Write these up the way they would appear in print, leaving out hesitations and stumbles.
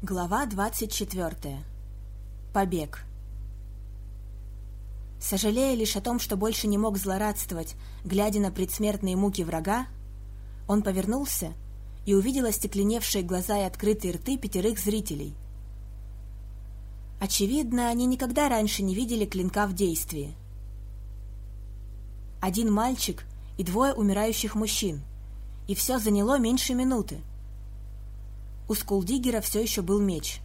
Глава 24. Побег. Сожалея лишь о том, что больше не мог злорадствовать, глядя на предсмертные муки врага, он повернулся и увидел остекленевшие глаза и открытые рты 5 зрителей. Очевидно, они никогда раньше не видели клинка в действии. 1 мальчик и 2 умирающих мужчин, и все заняло меньше минуты. У Скулдиггера все еще был меч.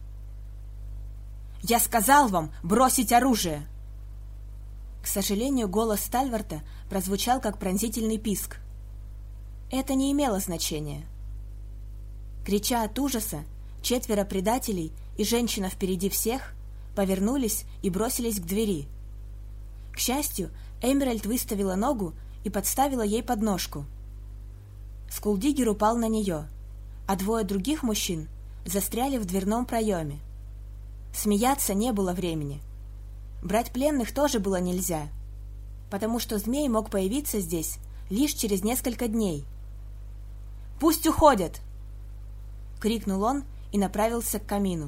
«Я сказал вам бросить оружие!» К сожалению, голос Стальварта прозвучал как пронзительный писк. Это не имело значения. Крича от ужаса, 4 предателей и женщина впереди всех повернулись и бросились к двери. К счастью, Эмеральд выставила ногу и подставила ей подножку. Скулдиггер упал на нее, а 2 других мужчин застряли в дверном проеме. Смеяться не было времени. Брать пленных тоже было нельзя, потому что змей мог появиться здесь лишь через несколько дней. «Пусть уходят!» — крикнул он и направился к камину.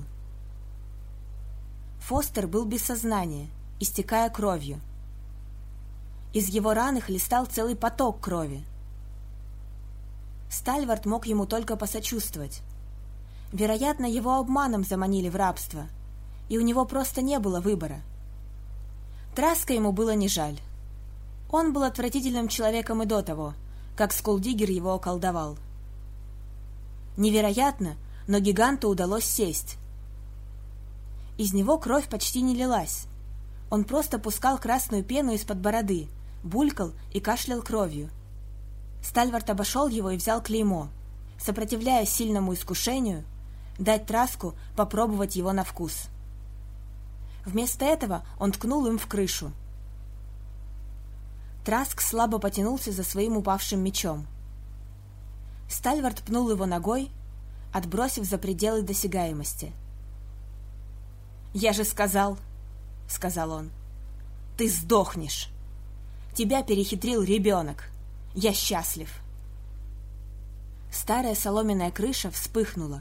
Фостер был без сознания, истекая кровью. Из его раны хлестал целый поток крови. Стальварт мог ему только посочувствовать. Вероятно, его обманом заманили в рабство, и у него просто не было выбора. Траска ему было не жаль. Он был отвратительным человеком и до того, как Скулдиггер его околдовал. Невероятно, но гиганту удалось сесть. Из него кровь почти не лилась. Он просто пускал красную пену из-под бороды, булькал и кашлял кровью. Стальварт обошел его и взял клеймо, сопротивляясь сильному искушению дать Траску попробовать его на вкус. Вместо этого он ткнул им в крышу. Траск слабо потянулся за своим упавшим мечом. Стальварт пнул его ногой, отбросив за пределы досягаемости. «Я же сказал, — сказал он, — ты сдохнешь. Тебя перехитрил ребенок. Я счастлив!» Старая соломенная крыша вспыхнула.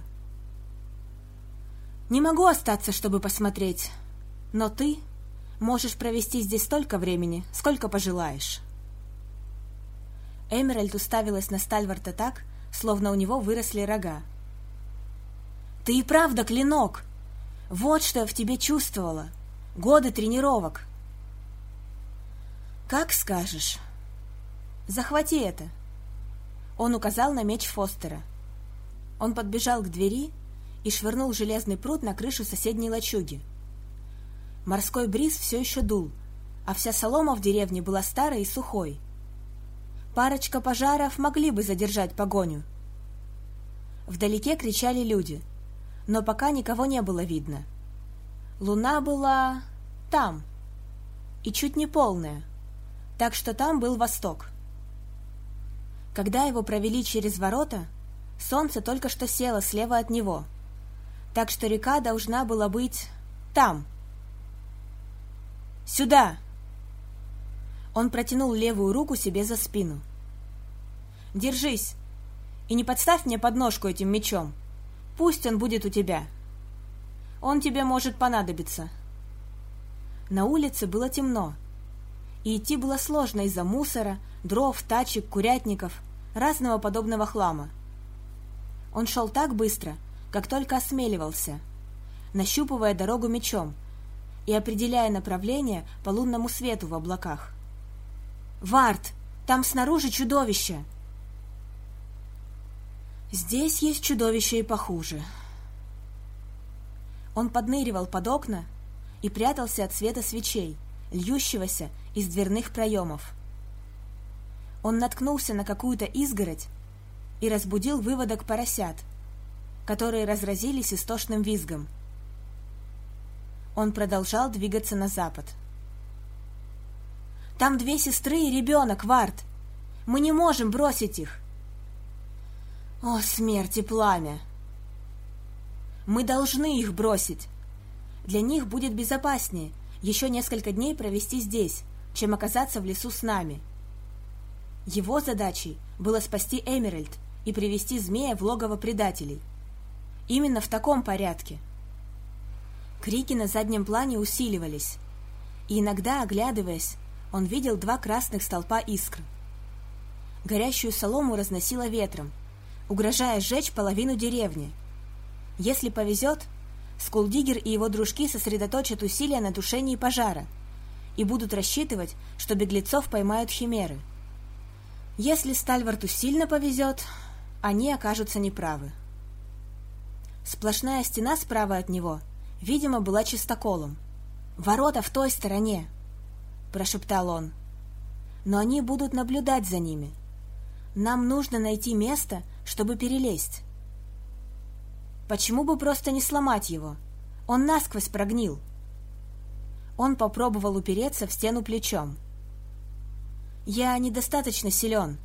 «Не могу остаться, чтобы посмотреть, но ты можешь провести здесь столько времени, сколько пожелаешь». Эмеральд уставилась на Стальварта так, словно у него выросли рога. «Ты и правда клинок! Вот что я в тебе чувствовала! Годы тренировок!» «Как скажешь. Захвати это!» Он указал на меч Фостера. Он подбежал к двери и швырнул железный прут на крышу соседней лачуги. Морской бриз все еще дул, а вся солома в деревне была старой и сухой. Парочка пожаров могли бы задержать погоню. Вдалеке кричали люди, но пока никого не было видно. Луна была там, и чуть не полная, так что там был восток. Когда его провели через ворота, солнце только что село слева от него, так что река должна была быть там. «Сюда!» Он протянул левую руку себе за спину. «Держись, и не подставь мне подножку этим мечом. Пусть он будет у тебя. Он тебе может понадобиться». На улице было темно, и идти было сложно из-за мусора, дров, тачек, курятников, разного подобного хлама. Он шел так быстро, как только осмеливался, нащупывая дорогу мечом и определяя направление по лунному свету в облаках. «Вард, там снаружи чудовище!» «Здесь есть чудовище и похуже». Он подныривал под окна и прятался от света свечей, льющегося из дверных проемов. Он наткнулся на какую-то изгородь и разбудил выводок поросят, которые разразились истошным визгом. Он продолжал двигаться на запад. «Там 2 сестры и ребенок, Вард! Мы не можем бросить их!» «О, смерть и пламя! Мы должны их бросить! Для них будет безопаснее еще несколько дней провести здесь, чем оказаться в лесу с нами». Его задачей было спасти Эмеральд и привести змея в логово предателей. Именно в таком порядке. Крики на заднем плане усиливались, и иногда, оглядываясь, он видел 2 красных столпа искр. Горящую солому разносило ветром, угрожая сжечь половину деревни. Если повезет, Скулдигер и его дружки сосредоточат усилия на тушении пожара и будут рассчитывать, что беглецов поймают химеры. Если Стальварту сильно повезет, они окажутся неправы. Сплошная стена справа от него, видимо, была чистоколом. «Ворота в той стороне», — прошептал он. «Но они будут наблюдать за ними. Нам нужно найти место, чтобы перелезть. Почему бы просто не сломать его? Он насквозь прогнил». Он попробовал упереться в стену плечом. «Я недостаточно силен».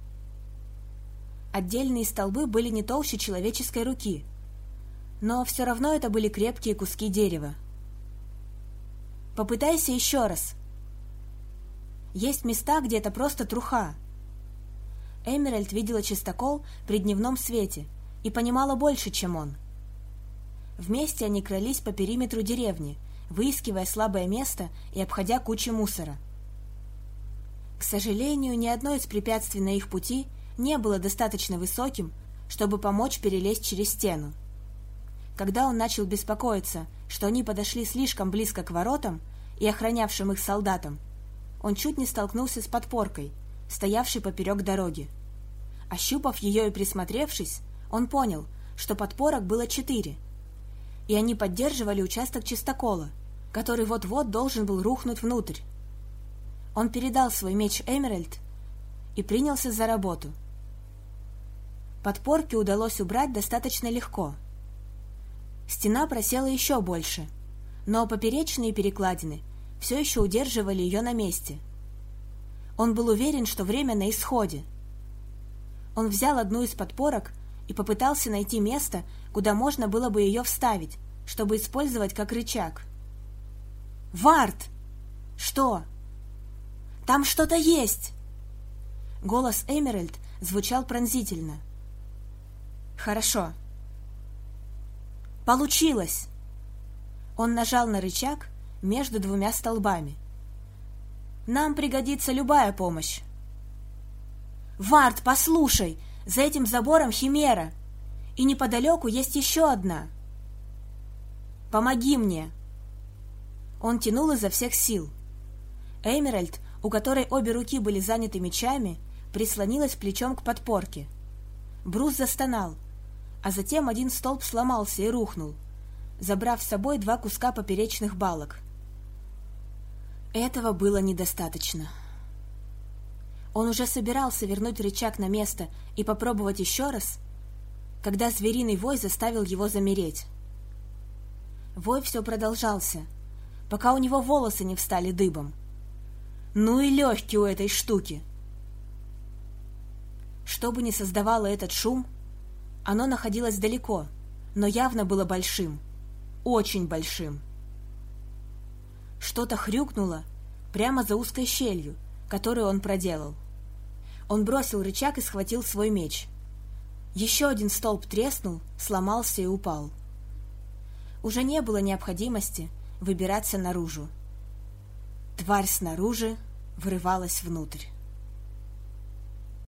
Отдельные столбы были не толще человеческой руки, но все равно это были крепкие куски дерева. «Попытайся еще раз. Есть места, где это просто труха». Эмеральд видела чистокол при дневном свете и понимала больше, чем он. Вместе они крались по периметру деревни, выискивая слабое место и обходя кучи мусора. К сожалению, ни одно из препятствий на их пути не было достаточно высоким, чтобы помочь перелезть через стену. Когда он начал беспокоиться, что они подошли слишком близко к воротам и охранявшим их солдатам, он чуть не столкнулся с подпоркой, стоявшей поперек дороги. Ощупав ее и присмотревшись, он понял, что подпорок было 4, и они поддерживали участок чистокола, который вот-вот должен был рухнуть внутрь. Он передал свой меч Эмеральд и принялся за работу. Подпорки удалось убрать достаточно легко. Стена просела еще больше, но поперечные перекладины все еще удерживали ее на месте. Он был уверен, что время на исходе. Он взял одну из подпорок и попытался найти место, куда можно было бы ее вставить, чтобы использовать как рычаг. «Вард!» «Что?» «Там что-то есть!» Голос Эмеральд звучал пронзительно. «Хорошо». «Получилось!» Он нажал на рычаг между 2 столбами. «Нам пригодится любая помощь». «Вард, послушай! За этим забором химера! И неподалеку есть еще одна!» «Помоги мне!» Он тянул изо всех сил. Эмеральд, у которой обе руки были заняты мечами, прислонилась плечом к подпорке. Брус застонал, а затем один столб сломался и рухнул, забрав с собой 2 куска поперечных балок. Этого было недостаточно. Он уже собирался вернуть рычаг на место и попробовать еще раз, когда звериный вой заставил его замереть. Вой все продолжался, пока у него волосы не встали дыбом. Ну и легкие у этой штуки! Что бы ни создавало этот шум, оно находилось далеко, но явно было большим, очень большим. Что-то хрюкнуло прямо за узкой щелью, которую он проделал. Он бросил рычаг и схватил свой меч. Еще один столб треснул, сломался и упал. Уже не было необходимости выбираться наружу. Тварь снаружи врывалась внутрь.